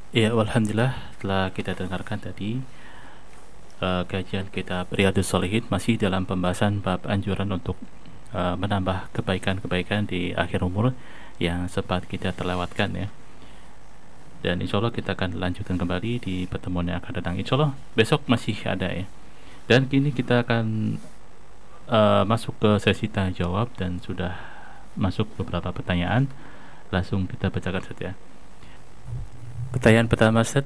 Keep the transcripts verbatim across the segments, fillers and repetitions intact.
Ya, alhamdulillah telah kita dengarkan tadi uh, kajian kitab Riyadhus Shalihin masih dalam pembahasan bab anjuran untuk uh, menambah kebaikan-kebaikan di akhir umur yang sempat kita terlewatkan ya. Dan insya Allah kita akan lanjutkan kembali di pertemuan yang akan datang. Insya Allah besok masih ada ya. Dan kini kita akan uh, masuk ke sesi tanya jawab dan sudah masuk beberapa pertanyaan. Langsung kita bacakan saja. Pertanyaan pertama, Ustaz.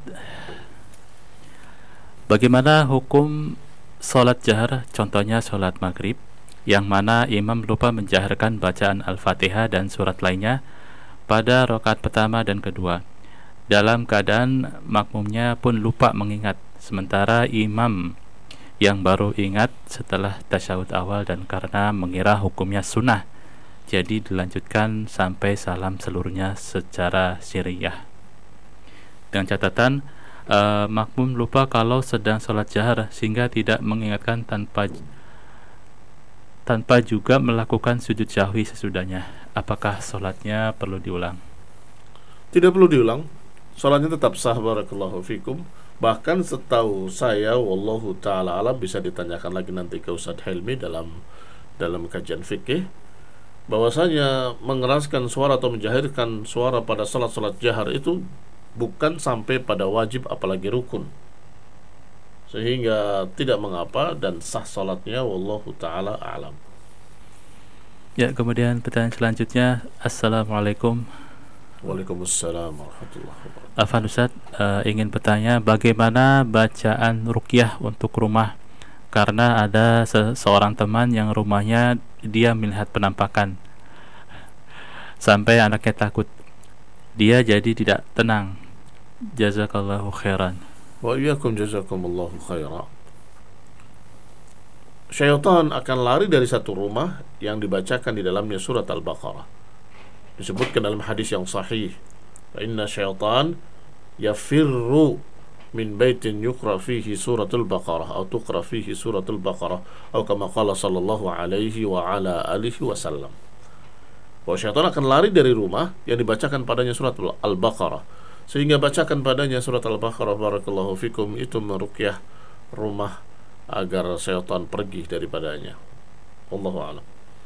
Bagaimana hukum sholat jahar, contohnya sholat maghrib, yang mana imam lupa menjaharkan bacaan Al-Fatihah dan surat lainnya pada rakaat pertama dan kedua, dalam keadaan makmumnya pun lupa mengingat, sementara imam yang baru ingat setelah tasyahud awal dan karena mengira hukumnya sunnah, jadi dilanjutkan sampai salam seluruhnya secara sirriyah. Dengan catatan uh, makmum lupa kalau sedang sholat jahar sehingga tidak mengingatkan tanpa tanpa juga melakukan sujud syahwi sesudahnya. Apakah sholatnya perlu diulang? Tidak perlu diulang, sholatnya tetap sah. Barakallahu fikum. Bahkan setahu saya, wallahu ta'ala alam, bisa ditanyakan lagi nanti ke Ustadz Helmi dalam dalam kajian fikih, bahwasanya mengeraskan suara atau menjahirkan suara pada sholat-sholat jahar itu bukan sampai pada wajib apalagi rukun, sehingga tidak mengapa dan sah salatnya, wallahu taala alam. Ya, kemudian pertanyaan selanjutnya. Assalamualaikum. Waalaikumsalam warahmatullahi wabarakatuh. Afan Ustaz, uh, ingin bertanya bagaimana bacaan ruqyah untuk rumah, karena ada seseorang teman yang rumahnya dia melihat penampakan sampai anaknya takut, dia jadi tidak tenang. Jazakallahu khairan. Wa iyyakum jazakumullahu khairan. Syaitan akan lari dari satu rumah yang dibacakan di dalamnya surat Al-Baqarah. Disebutkan dalam hadis yang sahih, inna syaitan yafirru min baitin yukra fihi suratul Baqarah atau tuqra fihi suratul Baqarah atau kama qala sallallahu alaihi wa ala alihi wasallam. Bahwa syaitan akan lari dari rumah yang dibacakan padanya surat Al-Baqarah, sehingga bacakan padanya surat Al-Baqarah, barakallahu fikum, itu meruqyah rumah agar syaitan pergi daripadanya. Wallahu a'lam.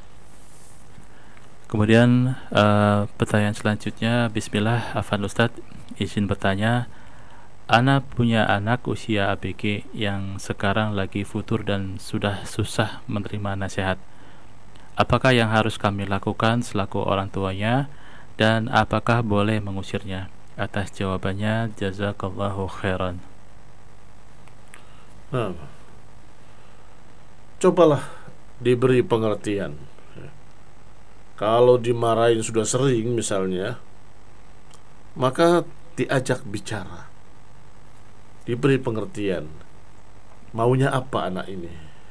Kemudian uh, pertanyaan selanjutnya, bismillah, Afan Ustaz, izin bertanya, ana punya anak usia A B G yang sekarang lagi futur dan sudah susah menerima nasihat. Apakah yang harus kami lakukan selaku orang tuanya, dan apakah boleh mengusirnya? Atas jawabannya, jazakallahu khairan. Nah, cobalah diberi pengertian. Kalau dimarahin sudah sering misalnya, maka diajak bicara, diberi pengertian maunya apa anak ini,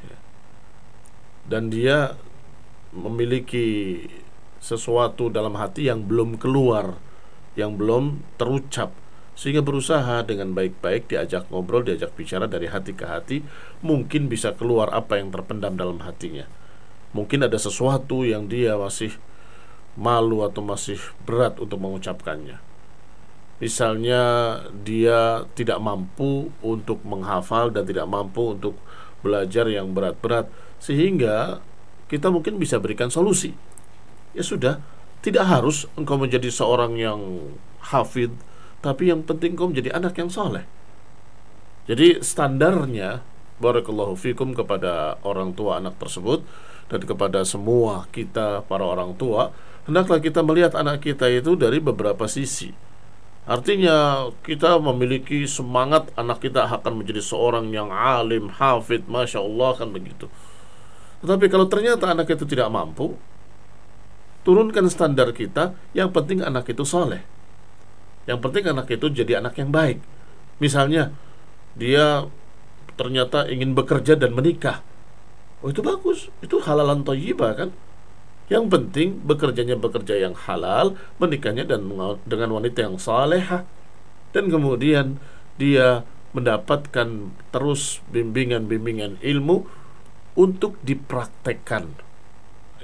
dan dia memiliki sesuatu dalam hati yang belum keluar, yang belum terucap, sehingga berusaha dengan baik-baik diajak ngobrol, diajak bicara dari hati ke hati, mungkin bisa keluar apa yang terpendam dalam hatinya. Mungkin ada sesuatu yang dia masih malu atau masih berat untuk mengucapkannya. Misalnya dia tidak mampu untuk menghafal dan tidak mampu untuk belajar yang berat-berat, sehingga kita mungkin bisa berikan solusi. Ya sudah, tidak harus engkau menjadi seorang yang hafid, tapi yang penting engkau menjadi anak yang soleh. Jadi standarnya, barakallahu fikum, kepada orang tua anak tersebut dan kepada semua kita para orang tua, hendaklah kita melihat anak kita itu dari beberapa sisi. Artinya kita memiliki semangat anak kita akan menjadi seorang yang alim, hafid, masya Allah, kan begitu. Tetapi kalau ternyata anak itu tidak mampu, turunkan standar kita, yang penting anak itu soleh, yang penting anak itu jadi anak yang baik. Misalnya dia ternyata ingin bekerja dan menikah, oh itu bagus, itu halalan thayyibah kan. Yang penting bekerjanya bekerja yang halal, menikahnya dan dengan wanita yang salehah, dan kemudian dia mendapatkan terus bimbingan-bimbingan ilmu untuk dipraktekkan, ya,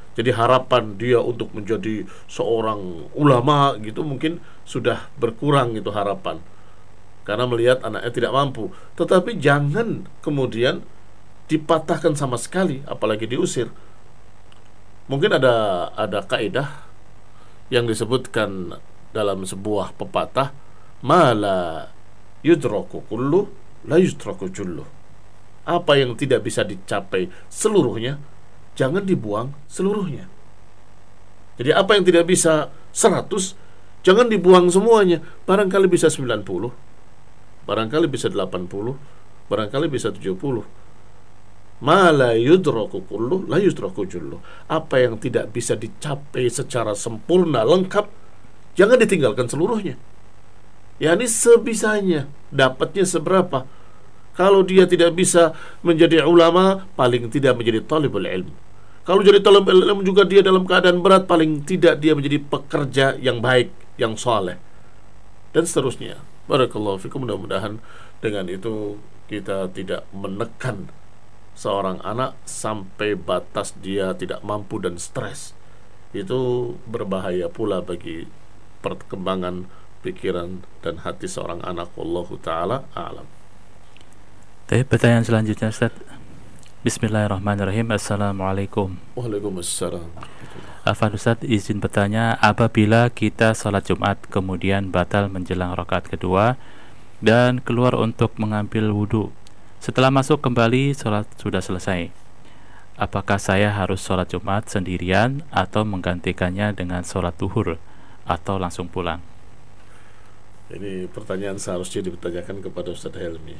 Jadi harapan dia untuk menjadi seorang ulama gitu mungkin sudah berkurang itu harapan, karena melihat anaknya tidak mampu. Tetapi jangan kemudian dipatahkan sama sekali, apalagi diusir. Mungkin ada ada kaidah yang disebutkan dalam sebuah pepatah, mala yudraku kullu la yudraku jullu. Apa yang tidak bisa dicapai seluruhnya, jangan dibuang seluruhnya. Jadi apa yang tidak bisa seratus, jangan dibuang semuanya. Barangkali bisa sembilan puluh, barangkali bisa delapan puluh, barangkali bisa tujuh puluh. Ma la yudraku kullu la yudraku jullu. Apa yang tidak bisa dicapai secara sempurna lengkap, jangan ditinggalkan seluruhnya. yakni sebisanya, dapatnya seberapa. Kalau dia tidak bisa menjadi ulama, paling tidak menjadi talibul ilm. Kalau jadi talibul ilm juga dia dalam keadaan berat, paling tidak dia menjadi pekerja yang baik, yang saleh, dan seterusnya. Barakallahu fikum. Mudah-mudahan dengan itu kita tidak menekan seorang anak sampai batas dia tidak mampu dan stres. Itu berbahaya pula bagi perkembangan pikiran dan hati seorang anak. Wallahu ta'ala a'lam. Baik, pertanyaan selanjutnya Ustaz. Bismillahirrahmanirrahim. Assalamualaikum. Waalaikumsalam. Afan Ustaz, izin bertanya, apabila kita sholat Jumat kemudian batal menjelang rakaat kedua dan keluar untuk mengambil wudhu, setelah masuk kembali sholat sudah selesai, apakah saya harus sholat Jumat sendirian atau menggantikannya dengan sholat duhur atau langsung pulang? Ini pertanyaan seharusnya ditanyakan kepada Ustaz Helmi.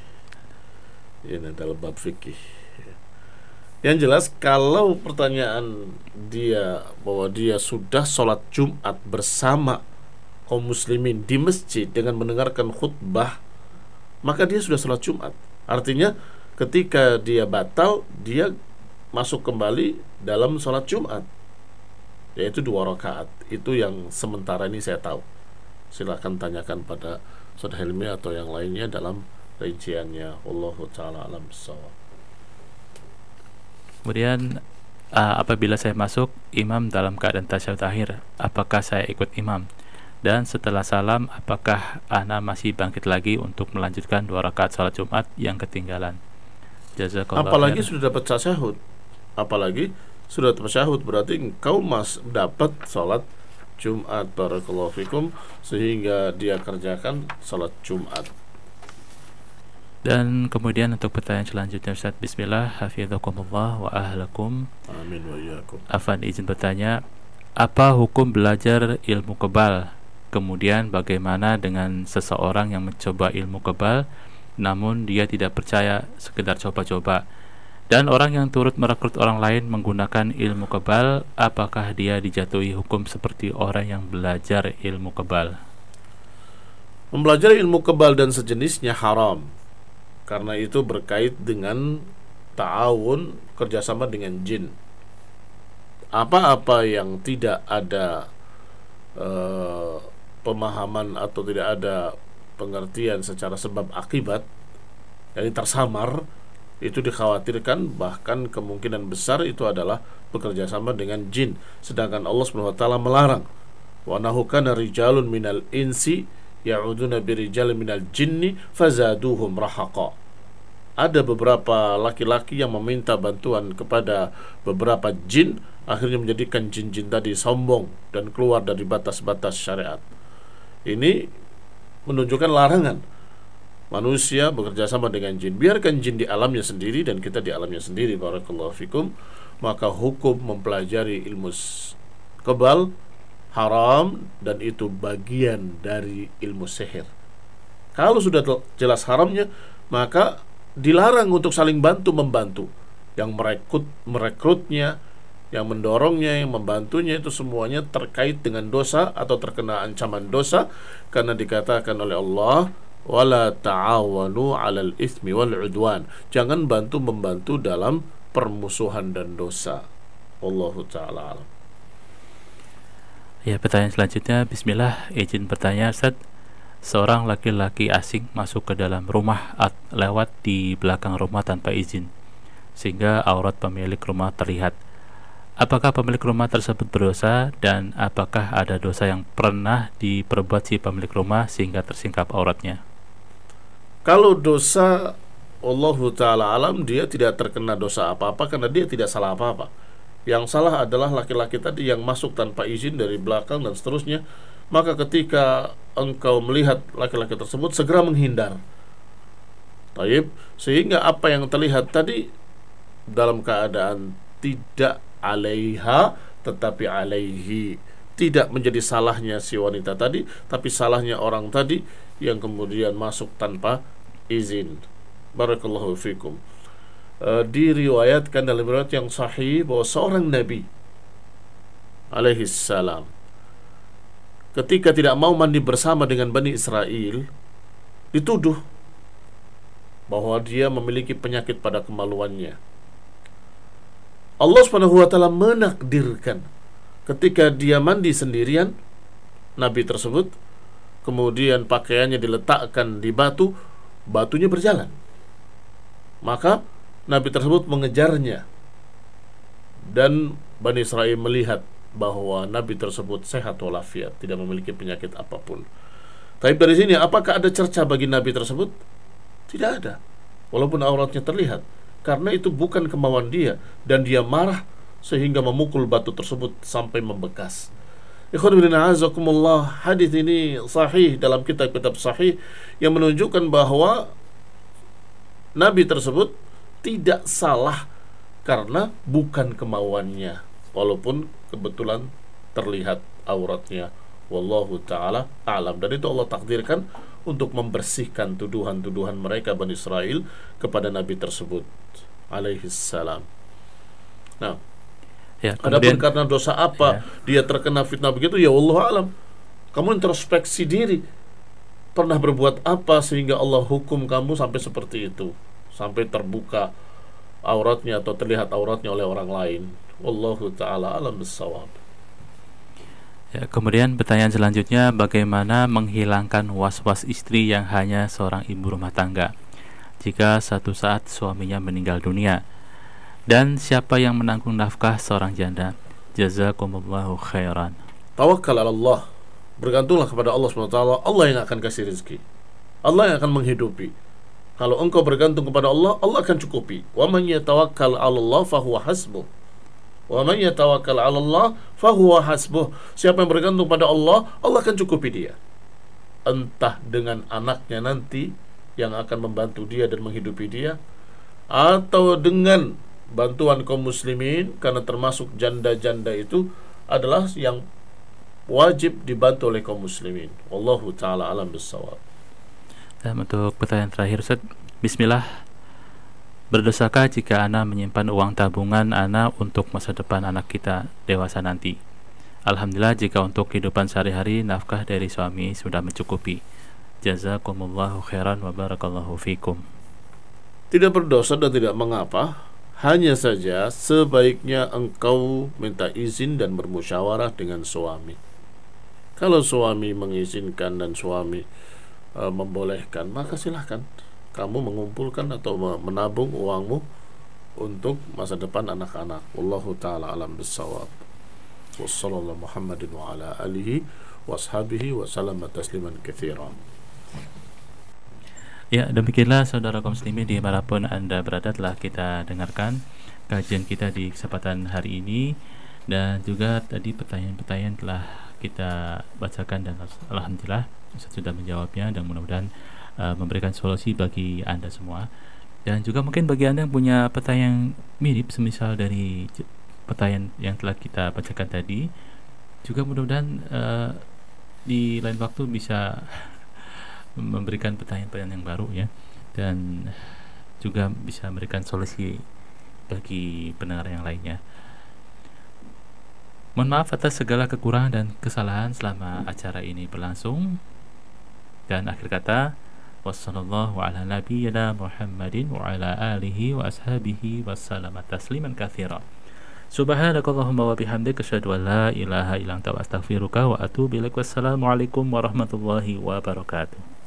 Ini dalam bab fikih. Yang jelas, kalau pertanyaan dia bahwa dia sudah sholat Jumat bersama kaum muslimin di masjid dengan mendengarkan khutbah, maka dia sudah sholat Jumat. Artinya ketika dia batal, dia masuk kembali dalam sholat Jumat, yaitu dua rakaat. Itu yang sementara ini saya tahu. Silakan tanyakan pada Ustaz Helmi atau yang lainnya dalam rinciannya. Wallahu ta'ala alam bissawab. Kemudian uh, apabila saya masuk imam dalam keadaan tasyahud akhir, apakah saya ikut imam? Dan setelah salam, apakah ana masih bangkit lagi untuk melanjutkan dua rakaat salat Jumat yang ketinggalan? Jazakallahu Apalagi khair. sudah dapat tasyahud. Apalagi sudah tasyahud, berarti engkau mas dapat salat Jumat. Barakallahu fikum. Sehingga dia kerjakan salat Jumat. Dan kemudian untuk pertanyaan selanjutnya Ustaz, bismillah, hafizakumullah wa ahlakum. Amin wa iyyakum. Afan izin bertanya, apa hukum belajar ilmu kebal? Kemudian bagaimana dengan seseorang yang mencoba ilmu kebal namun dia tidak percaya, sekedar coba-coba, dan orang yang turut merekrut orang lain menggunakan ilmu kebal, apakah dia dijatuhi hukum seperti orang yang belajar ilmu kebal? Mempelajari ilmu kebal dan sejenisnya haram, karena itu berkait dengan ta'awun, kerjasama dengan jin. Apa-apa yang tidak ada uh, pemahaman atau tidak ada pengertian secara sebab akibat, yang tersamar, itu dikhawatirkan, bahkan kemungkinan besar itu adalah bekerjasama dengan jin. Sedangkan Allah subhanahu wa taala melarang, wa nahu kana rijalun minal insi ya'uduna birijalin minal jinni fazaduhum rahaqa. Ada beberapa laki-laki yang meminta bantuan kepada beberapa jin, akhirnya menjadikan jin-jin tadi sombong dan keluar dari batas-batas syariat. Ini menunjukkan larangan manusia bekerja sama dengan jin. Biarkan jin di alamnya sendiri dan kita di alamnya sendiri. Barakallahu fikum. Maka hukum mempelajari ilmu kebal haram, dan itu bagian dari ilmu sihir. Kalau sudah jelas haramnya, maka dilarang untuk saling bantu-membantu. Yang merekrut merekrutnya, yang mendorongnya, yang membantunya, itu semuanya terkait dengan dosa atau terkena ancaman dosa, karena dikatakan oleh Allah, wala ta'awanu 'alal itsmi wal 'udwan. Jangan bantu-membantu dalam permusuhan dan dosa. Wallahu ta'ala alam. Ya, pertanyaan selanjutnya, bismillah, izin bertanya Ustaz. Seorang laki-laki asing masuk ke dalam rumah at lewat di belakang rumah tanpa izin, sehingga aurat pemilik rumah terlihat. apakah pemilik rumah tersebut berdosa, dan apakah ada dosa yang pernah diperbuat si pemilik rumah sehingga tersingkap auratnya? Kalau dosa, Allahu ta'ala alam, dia tidak terkena dosa apa-apa karena dia tidak salah apa-apa. Yang salah adalah laki-laki tadi yang masuk tanpa izin dari belakang dan seterusnya. Maka ketika engkau melihat laki-laki tersebut, segera menghindar. Taib, sehingga apa yang terlihat tadi dalam keadaan tidak alaiha tetapi alaihi, tidak menjadi salahnya si wanita tadi, tapi salahnya orang tadi yang kemudian masuk tanpa izin. Barakallahu fikum. E, diriwayatkan dalam riwayat yang sahih bahwa seorang nabi alaihi salam ketika tidak mau mandi bersama dengan Bani Israel, dituduh bahwa dia memiliki penyakit pada kemaluannya. Allah Subhanahu wa taala menakdirkan ketika dia mandi sendirian, nabi tersebut, kemudian pakaiannya diletakkan di batu, batunya berjalan. Maka nabi tersebut mengejarnya, dan Bani Israel melihat bahwa nabi tersebut sehat walafiat, tidak memiliki penyakit apapun. Tapi dari sini, apakah ada cerca bagi nabi tersebut? Tidak ada, walaupun auratnya terlihat, karena itu bukan kemauan dia, dan dia marah sehingga memukul batu tersebut sampai membekas. Ikhwan fillah azakumullah, hadis ini sahih dalam kitab-kitab sahih yang menunjukkan bahwa nabi tersebut tidak salah karena bukan kemauannya, walaupun kebetulan terlihat auratnya. Wallahu ta'ala a'lam. Dan itu Allah takdirkan untuk membersihkan tuduhan-tuduhan mereka Bani Israel kepada nabi tersebut alaihi salam. Nah, Ya, adapun kemudian karena dosa apa ya. dia terkena fitnah begitu, ya Allah alam. Kamu introspeksi diri, pernah berbuat apa sehingga Allah hukum kamu sampai seperti itu, sampai terbuka auratnya atau terlihat auratnya oleh orang lain. Wallahu ta'ala alam bissawab. Ya, kemudian pertanyaan selanjutnya, bagaimana menghilangkan was-was istri yang hanya seorang ibu rumah tangga jika satu saat suaminya meninggal dunia? Dan siapa yang menanggung nafkah seorang janda? Jazakumullahu khairan. Tawakkal ala Allah, bergantunglah kepada Allah subhanahu wa taala. Allah yang akan kasih rezeki, Allah yang akan menghidupi. Kalau engkau bergantung kepada Allah, Allah akan cukupi. Wa man yatawakkal ala Allah fahuwa hasbuh. Wa man yatawakkal 'ala Allah fahuwa hasbuh. Siapa yang bergantung pada Allah, Allah akan cukupi dia. Entah dengan anaknya nanti yang akan membantu dia dan menghidupi dia, atau dengan bantuan kaum muslimin, karena termasuk janda-janda itu adalah yang wajib dibantu oleh kaum muslimin. Wallahu ta'ala alam bissawab. Dan untuk pertanyaan terakhir, Ustaz, bismillah, berdosakah jika ana menyimpan uang tabungan ana untuk masa depan anak kita dewasa nanti? Alhamdulillah, jika untuk kehidupan sehari-hari nafkah dari suami sudah mencukupi. Jazakumullahu khairan wa barakallahu fikum. Tidak berdosa dan tidak mengapa. Hanya saja sebaiknya engkau minta izin dan bermusyawarah dengan suami. Kalau suami mengizinkan dan suami e, membolehkan, maka silahkan kamu mengumpulkan atau menabung uangmu untuk masa depan anak-anak. Wallahu ta'ala alam bissawab. Wassallallahu Muhammadin wa ala alihi wa ashabihi wa salama tasliman katsiran. Ya, demikianlah saudara kaum muslimin dimanapun Anda berada, telah kita dengarkan kajian kita di kesempatan hari ini, dan juga tadi pertanyaan-pertanyaan telah kita bacakan dan alhamdulillah Ustaz sudah menjawabnya, dan mudah-mudahan uh, memberikan solusi bagi Anda semua. Dan juga mungkin bagi Anda yang punya pertanyaan mirip semisal dari pertanyaan yang telah kita bacakan tadi, juga mudah-mudahan uh, di lain waktu bisa memberikan pertanyaan-pertanyaan yang baru ya, dan juga bisa memberikan solusi bagi pendengar yang lainnya. Mohon maaf atas segala kekurangan dan kesalahan selama acara ini berlangsung. Dan akhir kata, wassallallahu ala nabiyyina Muhammadin wa ala alihi wa ashabihi wa sallama tasliman katsira. Subhanakallahumma wa bihamdika asyhadu an la ilaha illa anta astaghfiruka wa atubu ilaik. Wassalamualaikum warahmatullahi wabarakatuh.